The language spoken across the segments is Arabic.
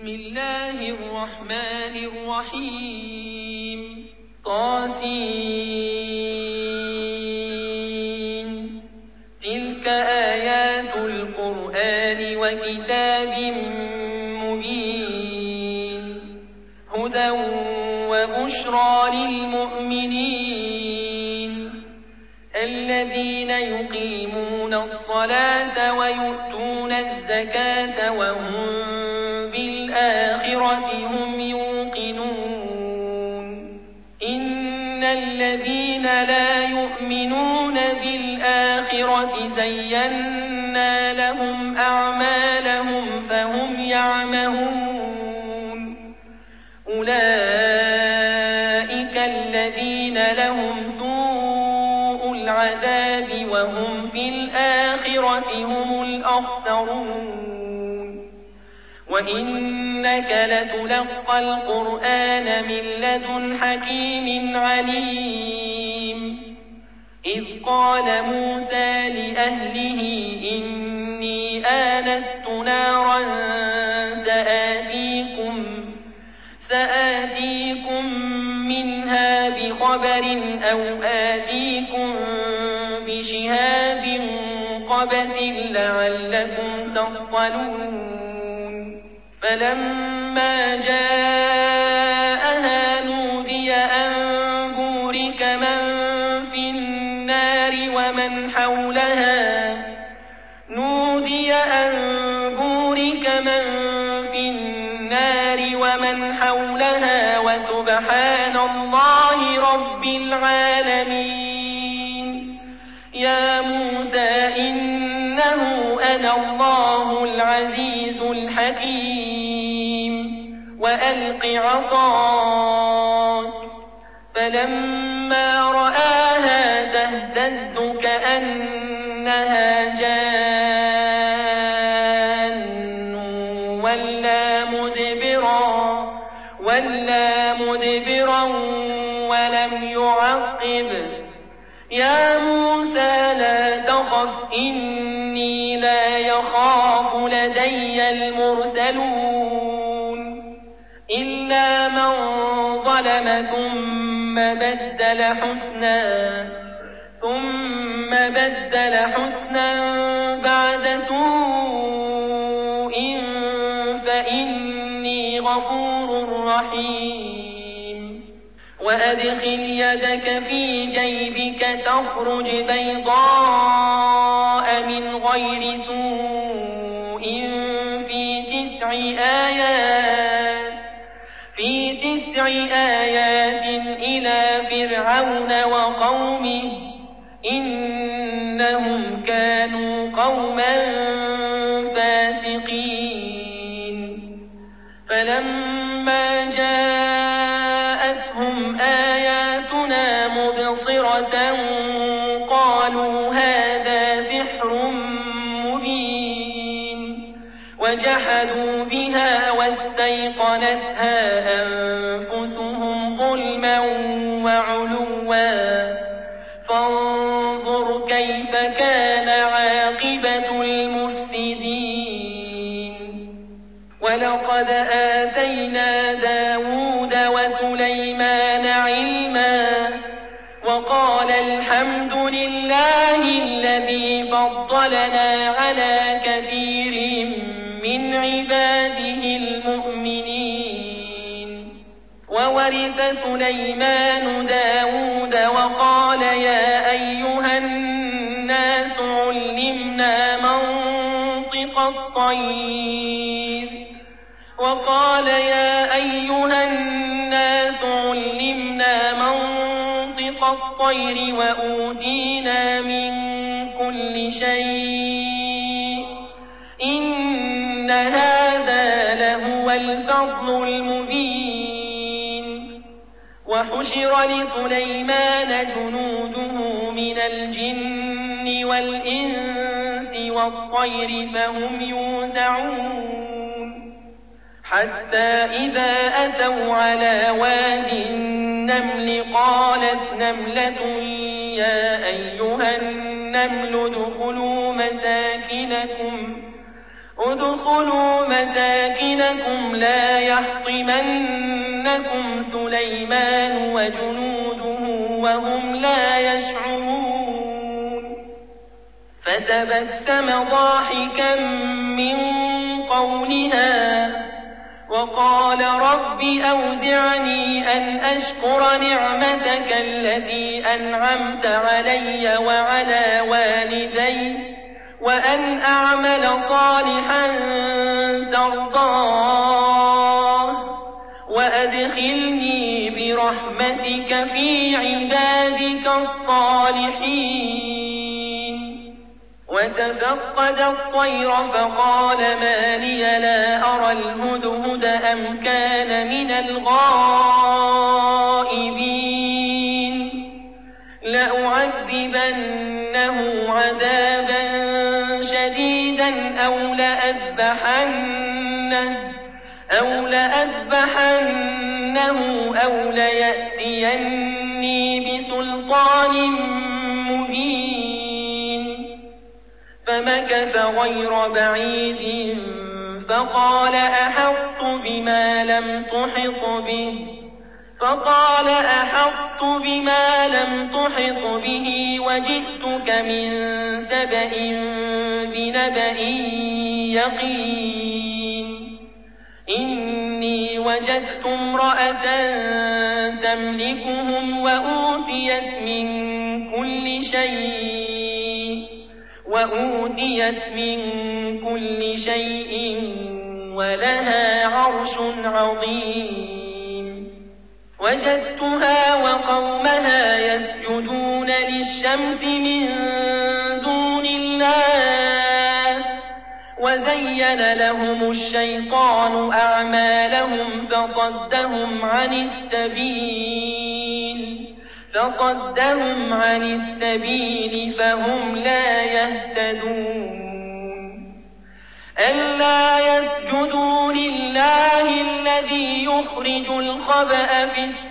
بسم الله الرحمن الرحيم تلك آيات القرآن وكتاب مبين هدى وبشرى للمؤمنين الذين يقيمون الصلاة ويؤتون الزكاة وهم بالآخرة هم يوقنون إن الذين لا يؤمنون بالآخرة زينا لهم أعمالهم فهم يعمهون أولئك الذين لهم سوء العذاب وهم في الآخرة هم الأخسرون وإنك لتلقى القرآن من لدن حكيم عليم إذ قال موسى لأهله إني آنست نارا سآتيكم منها بخبر أو آتيكم بشهاب قبس لعلكم تصطلون فلما جاءها نودي أن بورك من في النار ومن حولها وسبحان الله رب العالمين يا موسى إنه أنا الله العزيز الحكيم وألق عصاك فلما رآها تهتز كأنها جان ولا مدبرا ولم يعقب يا موسى لا تخف إني لا يخاف لدي المرسلون إلا من ظلم ثم بدل حسنا بعد سوء فإني غفور رحيم وأدخل يدك في جيبك تخرج بيضاء من غير سوء في 9 آيات إلى فرعون وقومه إنهم كانوا قوما فاسقين فلما جاءتهم آياتنا مبصرة قالوا هذا سحر مبين وجحدوا بها واستيقنتها أنفسهم ظلما وعلوا فانظر كيف كان عاقبة المفسدين ولقد آتينا داود وسليمان علما وقال الحمد لله الذي فضلنا على كثير من عباده المؤمنين وورث سليمان داود وقال يا أيها الناس علمنا منطق الطير وأوتينا من كل شيء إن هذا لهو الفضل المبين وحشر لسليمان جنوده من الجن والإنس والطير فهم يوزعون حتى إذا أتوا على واد النمل قالت نملة يا أيها النمل ادخلوا ادخلوا مساكنكم لا يحطمنكم سليمان وجنوده وهم لا يشعرون فتبسم ضاحكا من قولها وقال رب أوزعني أن أشكر نعمتك التي أنعمت علي وعلى والدي وأن أعمل صالحا ترضاه وأدخلني برحمتك في عبادك الصالحين. وتفقد الطير فقال ما لي لا أرى الهدهد أم كان من الغائبين لأعذبنه عذابا شديدا أو لأذبحنه أو ليأتيني بسلطان مبين. فمكث غير بعيد فقال أحطت بما لم تحط به وجئتك من سبأ بنبأ يقين. إني وجدت امرأة تملكهم وأوتيت من كل شيء ولها عرش عظيم. وجدتها وقومها يسجدون للشمس من دون الله وزين لهم الشيطان أعمالهم فصدهم عن السبيل فهم لا يهتدون. ألا يسجدوا لله الذي يخرج الخبأ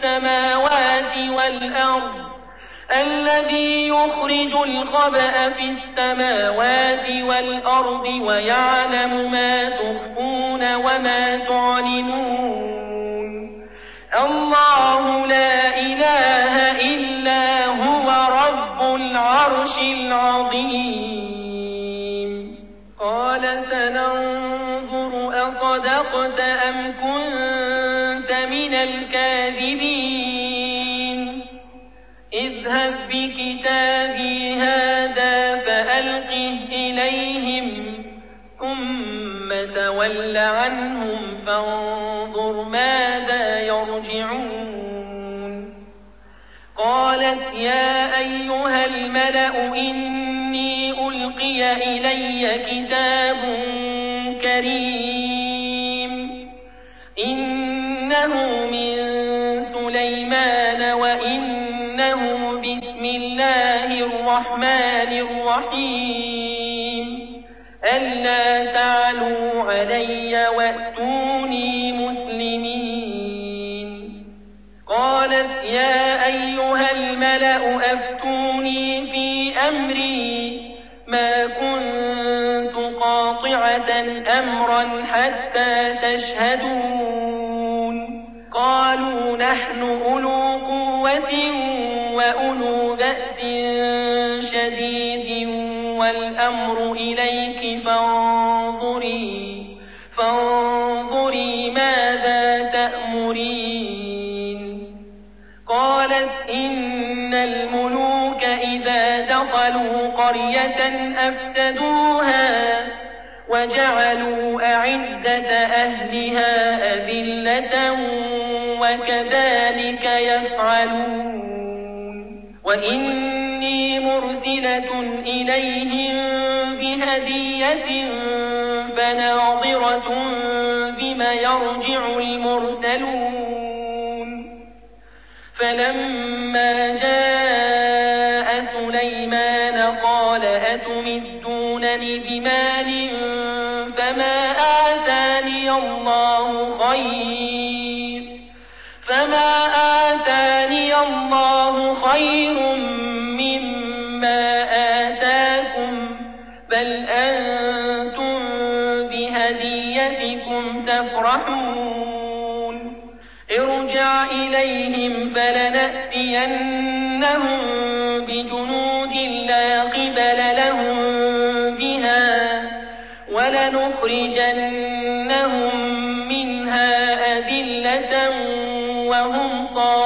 في السماوات والأرض ويعلم ما تخفون وما تعلنون. الله لا إله إلا هو رب العرش العظيم. قال سننظر أصدقت أم كنت من الكاذبين. اذهب بكتابي هذا فألقه إليهم ثم تول عنهم فانظر ماذا يرجعون. قالت يا أيها الملأ إني ألقي إلي كتاب كريم إنه من سليمان وإنه بسم الله الرحمن الرحيم ألا تعلوا علي وأتوني مسلمين. قالت يا أيها الملأ أفتوني في أمري ما كنت قاطعة أمرا حتى تشهدون. قالوا نحن أولو قوة وأولو بأس شديد والأمر إليك فانظري ماذا تأمرين. قالت إن الملوك إذا دخلوا قرية أفسدوها وجعلوا أعزة أهلها أذلة وكذلك يفعلون. وإني مرسلة إليهم بهدية فناظرة بما يرجع المرسلون. فلما جاء سليمان قال أتمدونني بمال فما آتاني الله خير مما آتاكم بل أنتم فرعون ارجع إليهم فلنأتينهم بجنود لا قبل لهم بها ولنخرجنهم منها أذلة وهم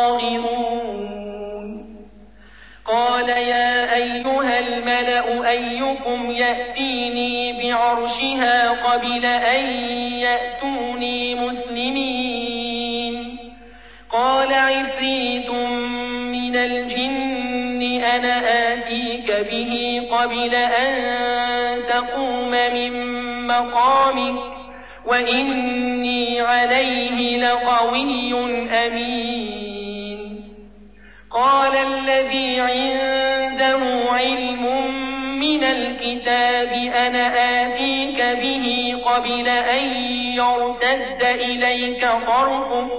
صاغرون قال يا أيها الملأ أيكم يأتيني بعرشها قبل أن يأتوني مسلمين قال عفريت من الجن أنا آتيك به قبل أن تقوم من مقامك وإني عليه لقوي أمين قال الذي عنده علم من الكتاب أنا آتيك به قبل أن يرتد إليك طرفك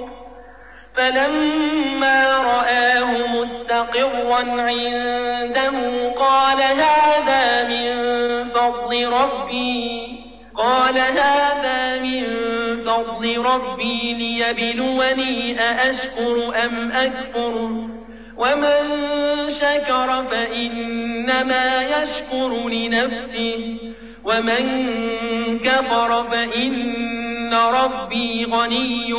فلما رآه مستقرا عنده قال هذا من فضل ربي ليبلوني أأشكر أم أكفر ومن شكر فإنما يشكر لنفسه ومن كفر فإن ربي غني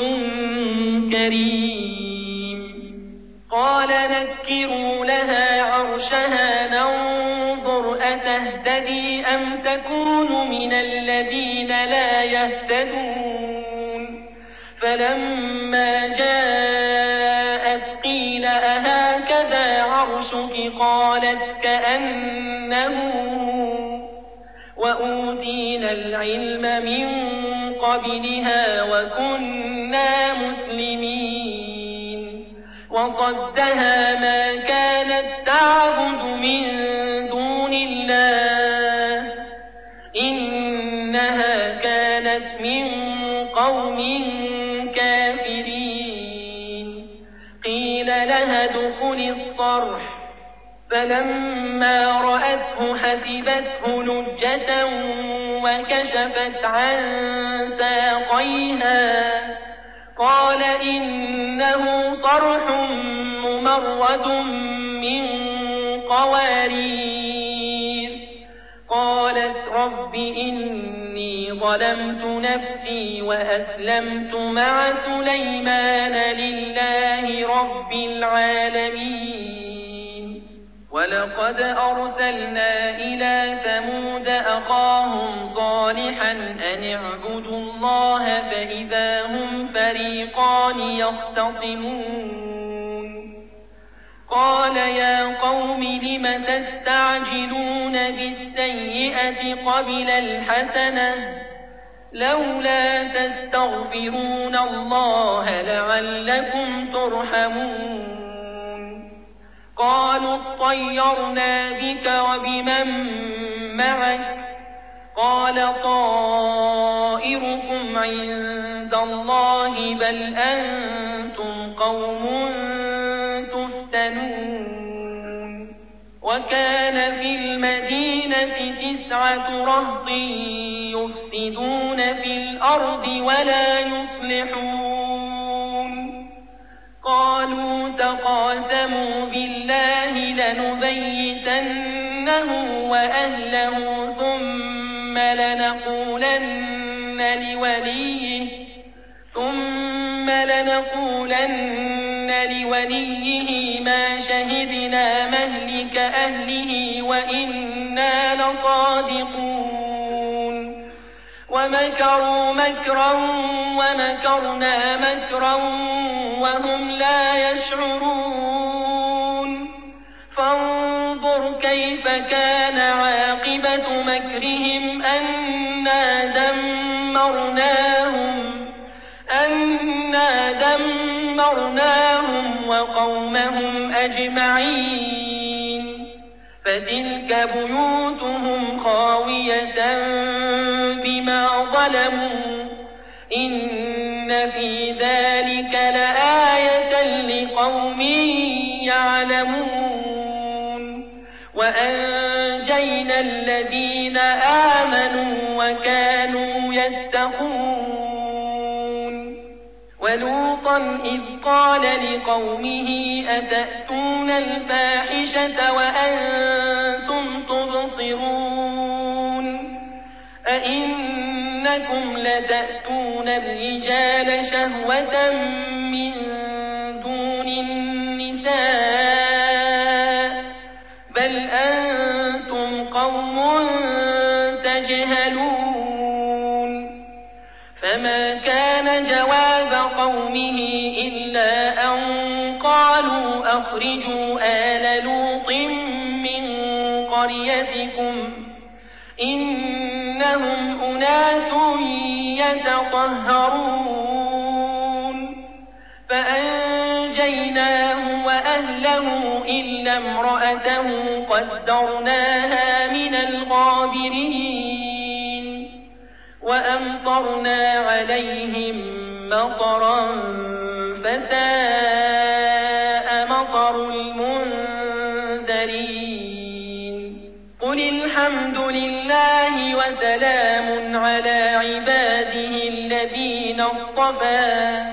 كريم قال نكروا لها عرشها ننظر أتهتدي أم تكون من الذين لا يهتدون فلما جاءت قيل أهكذا عرشك قالت كأنه وأوتينا العلم من قبلها وكنا مسلمين وصدها ما كانت تعبد من دون الله إنها كانت من قوم كافرين قيل لها ادخل الصرح فلما رأته حسبته لجة وكشفت عن ساقيها قال إنه صرح ممرد من قوارير قالت رب إني ظلمت نفسي وأسلمت مع سليمان لله رب العالمين ولقد أرسلنا إلى ثمود أخاهم صالحا أن اعبدوا الله فإذا هم فريقان يختصمون قال يا قوم لم تستعجلون بالسيئة قبل الحسنة لولا تستغفرون الله لعلكم ترحمون قالوا اطيرنا بك وبمن معك قال طائركم عند الله بل أنتم قوم تفتنون وكان في المدينة 9 رهط يفسدون في الأرض ولا يصلحون قالوا تقاسموا بالله لنبيتنه وأهله ثم لنقولن لوليه ما شهدنا مهلك أهله وإنا لصادقون ومكروا مكرا ومكرنا مكرا وهم لا يشعرون فانظر كيف كان عاقبة مكرهم أنا دمرناهم وقومهم أجمعين فتلك بيوتهم خاوية بما ظلموا إن في ذلك لآية لقوم يعلمون وأنجينا الذين آمنوا وكانوا يتقون وَلُوطًا إِذْ قَالَ لِقَوْمِهِ أَتَأْتُونَ الْفَاحِشَةَ وَأَنْتُمْ تُبْصِرُونَ أَئِنَّكُمْ لَتَأْتُونَ الرِّجَالَ شَهْوَةً مِّن دُونِ النِّسَاءِ بَلْ أَنْتُمْ قَوْمٌ تَجْهَلُونَ فَمَا كَانَ جَوَابَ قَوْمِهِ إِلَّا أَنْ قَالُوا أَخْرِجُوا آلَ لُوطٍ مِّن قَرْيَتِكُمْ إِنَّهُمْ أُنَاسٌ يَتَطَهَّرُونَ فَأَنْجَيْنَاهُ وَأَهْلَهُ إِلَّا امْرَأَتَهُ قَدَّرْنَاهَا مِنَ الْغَابِرِينَ وَأَمْطَرْنَا عَلَيْهِم مَّطَرًا فَسَاءَ مَطَرُ الْمُنذَرِينَ قُلِ الْحَمْدُ لِلَّهِ وَسَلَامٌ عَلَىٰ عِبَادِهِ الَّذِينَ اصْطَفَىٰ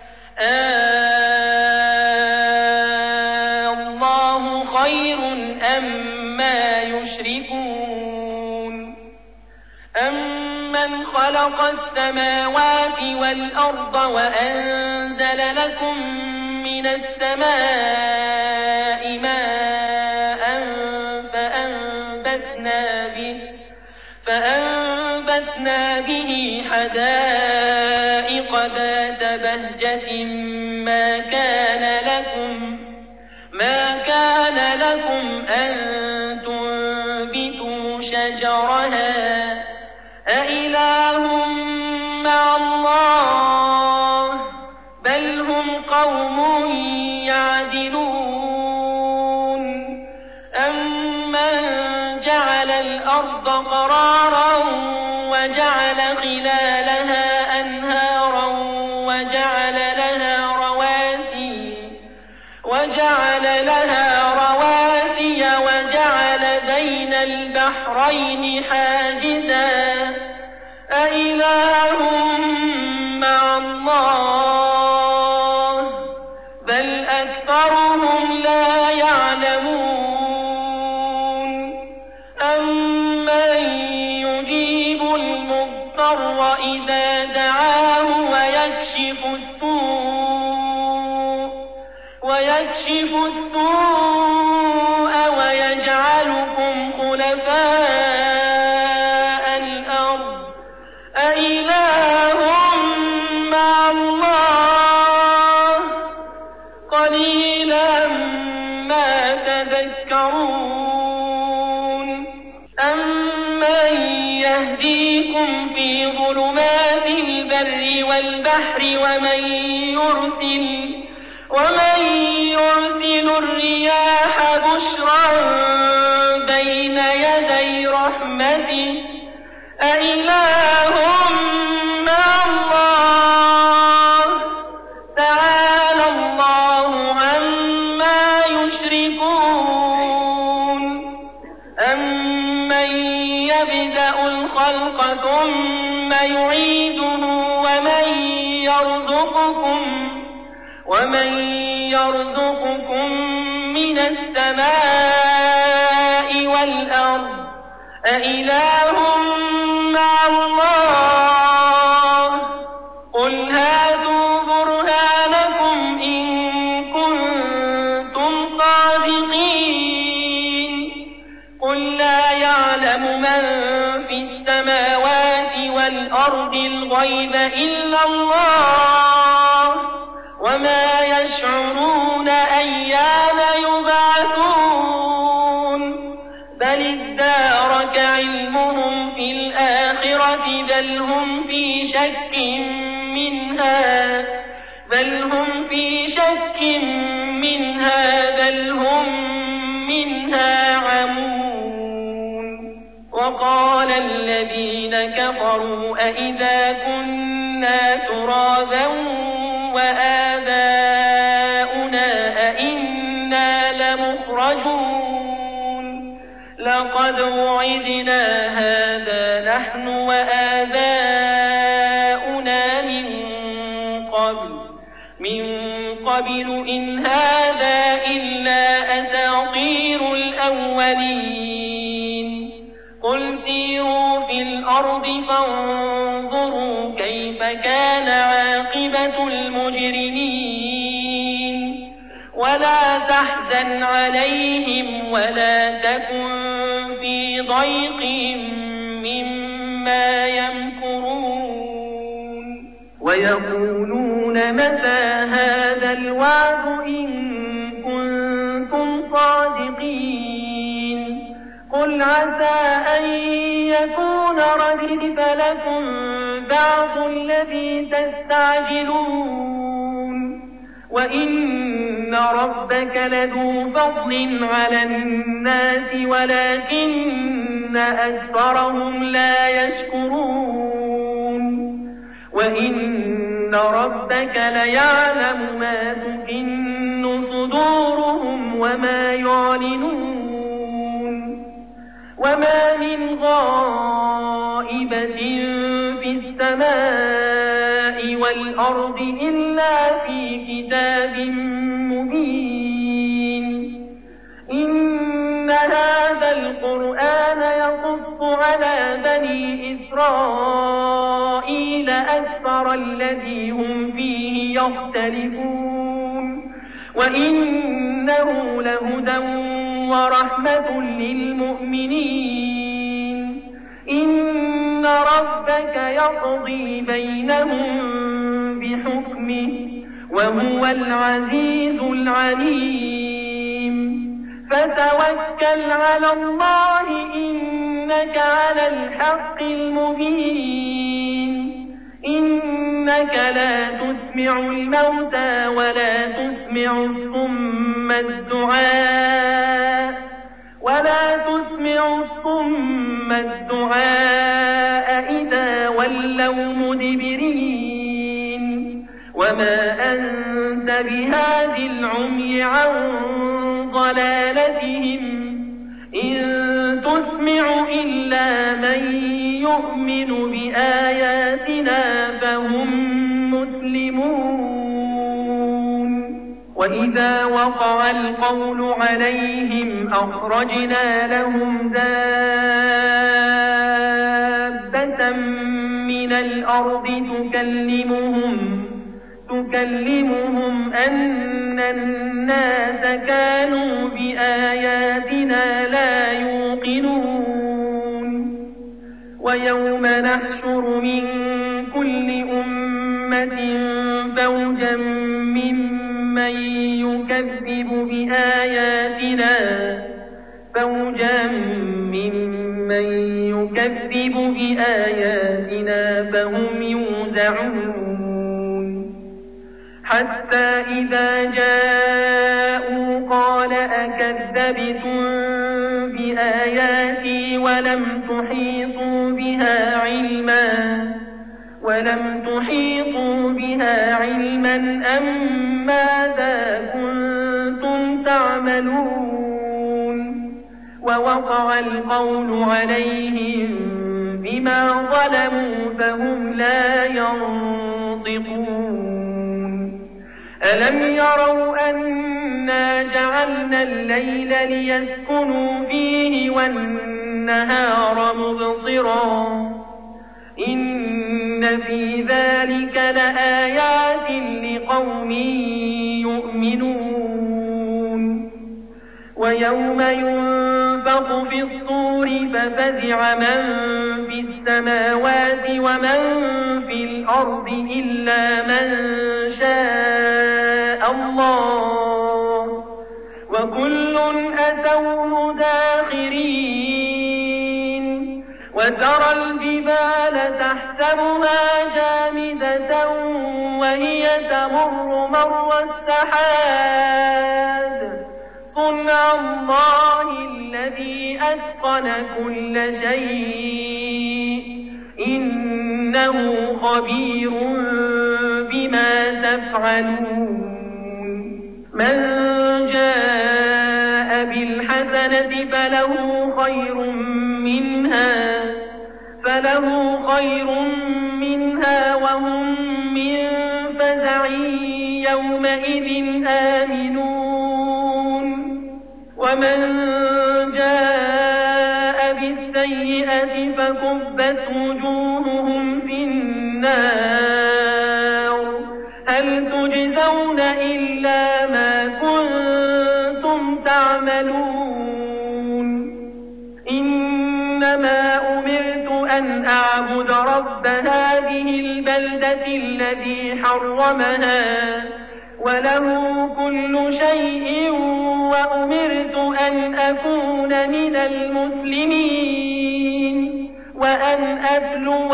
اللَّهُ خَيْرٌ أَمَّا يُشْرِكُونَ أَمَّنْ خَلَقَ السَّمَاوَاتِ وَالْأَرْضَ وَأَنزَلَ لَكُم مِّنَ السَّمَاءِ مَاءً فَأَنبَتْنَا بِهِ حَدَائِقَ ذَاتَ بَهْجَةٍ مَا كَانَ لَكُمْ أَن تُنبِتُوا شَجَرَهَا أَإِلَٰهٌ مَّعَ اللَّهِ بَلْ هُمْ قَوْمٌ يَعْدِلُونَ أَمَّن جَعَلَ الْأَرْضَ قَرَارًا وَجَعَلَ خِلَالَهَا أَنْهَارًا وَجَعَلَ لَهَا رَوَاسِيَ وَجَعَلَ بَيْنَ الْبَحْرَيْنِ حَاجِزًا أَإِلَٰهٌ مَّعَ اللَّهِ بَلْ أَكْثَرُهُمْ لَا يَعْلَمُونَ أَمَّن يُجِيبُ الْمُضْطَرَّ إِذَا دَعَاهُ وَيَكْشِفُ السُّوءَ وَيَجْعَلُكُمْ خُلَفَاءَ الْأَرْضِ أَإِلَٰهٌ مَّعَ اللَّهِ قَلِيلًا مَّا تَذَكَّرُونَ أَمَّن يَهْدِيكُمْ فِي ظُلُمَاتِ الْبَرِّ وَالْبَحْرِ وَمَن يُرْسِلُ الرِّيَاحَ بُشْرًا بَيْنَ يَدَيْ رَحْمَتِهِ أَإِلَٰهٌ مَّعَ اللَّهِ تَعَالَى اللَّهُ عَمَّا يُشْرِكُونَ أَمَّن يَبْدَأُ الْخَلْقَ ثُمَّ يُعِيدُهُ وَمَن يَرْزُقُكُم مِّنَ السَّمَاءِ وَالْأَرْضِ أَإِلَٰهٌ مَّعَ اللَّهِ قُلْ هَاتُوا بُرْهَانَكُمْ إِن كُنتُمْ صَادِقِينَ قُل لَّا يَعْلَمُ مَن فِي السَّمَاوَاتِ وَالْأَرْضِ الْغَيْبَ إِلَّا اللَّهُ وَمَا يَشْعُرُونَ أَيَّانَ يُبْعَثُونَ بَلِ ادَّارَكَ عِلْمُهُمْ فِي الْآخِرَةِ بَلْ هُمْ فِي شَكٍّ مِّنْهَا بَلْ هُم مِّنْهَا عَمُونَ وَقَالَ الَّذِينَ كَفَرُوا أَإِذَا كُنَّا تُرَابًا وَآبَاؤُنَا أَإِنَّا لَمُخْرَجُونَ لَقَدْ وُعِدْنَا هَٰذَا نَحْنُ وَآبَاؤُنَا مِن قبل إن هذا إلا أساطير الأولين قل سيروا في الأرض فانظروا كيف كان عاقبة المجرمين ولا تحزن عليهم ولا تكن في ضيق مما يمكرون ويقولون متى هذا الوعد إن كنتم صادقين قل عسى أن يكون ردف لكم بعض الذي تستعجلون وإن ربك لذو فضل على الناس ولكن أكثرهم لا يشكرون وإن ربك ليعلم ما تكن صدورهم وما يعلنون وما من غائبة في السماء والأرض إلا في كتاب مبين إن هذا القرآن يقص على بني إسرائيل أكثر الذي هم فيه يختلفون وإنه لهدى ورحمة للمؤمنين إن ربك يقضي بينهم بحكمه وهو العزيز العليم فتوكل على الله إنك على الحق المبين إنك لا تسمع الموتى ولا تسمع الصم الدعاء إذا ولوا مدبرين وما أنت بهاد العمي عن ضلالتهم إن تسمع إلا من يؤمن بآياتنا فهم مسلمون وإذا وقع القول عليهم أخرجنا لهم دابة من الأرض تكلمهم أن الناس كانوا بآياتنا لا يوقنون ويوم نحشر من كل أمة فوجا ممن يكذب بآياتنا فهم يوزعون حتى إذا جاءوا قال أكذبتم بآياتي ولم تحيطوا بها علما أم ماذا كنتم تعملون ووقع القول عليهم بما ظلموا فهم لا ينطقون ألم يروا أنا جعلنا الليل ليسكنوا فيه والنهار مبصرا إن في ذلك لآيات لقوم يؤمنون ويوم ينفخ في الصور ففزع من في السماوات ومن في الأرض إلا من شاء الله وكل أتوه داخرين وترى الجبال تحسبها جامدة وهي تمر مر السحاب صنع الله الذي أتقن كل شيء إنه خبير بما تفعلون من جاء بالحسنة فله خير منها وهم من فزع فزع يومئذ آمنون ومن جاء بالسيئة فكبت وجوههم في النار هل تجزون إلا ما كنتم تعملون إنما أمرت أن أعبد رب هذه البلدة الذي حرمها وله كل شيء وأمرت أن أكون من المسلمين وأن أتلو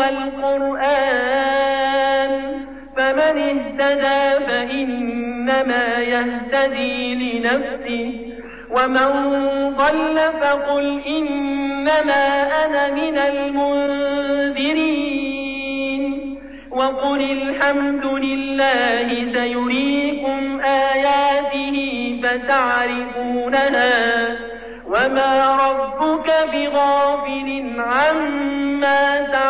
القرآن فمن اهتدى فإنما يهتدي لنفسه ومن ضل فقل إنما أنا من المنذرين وقل الحمد لله سيريكم آياته فتعرفونها وما ربك بغافل عما تعملون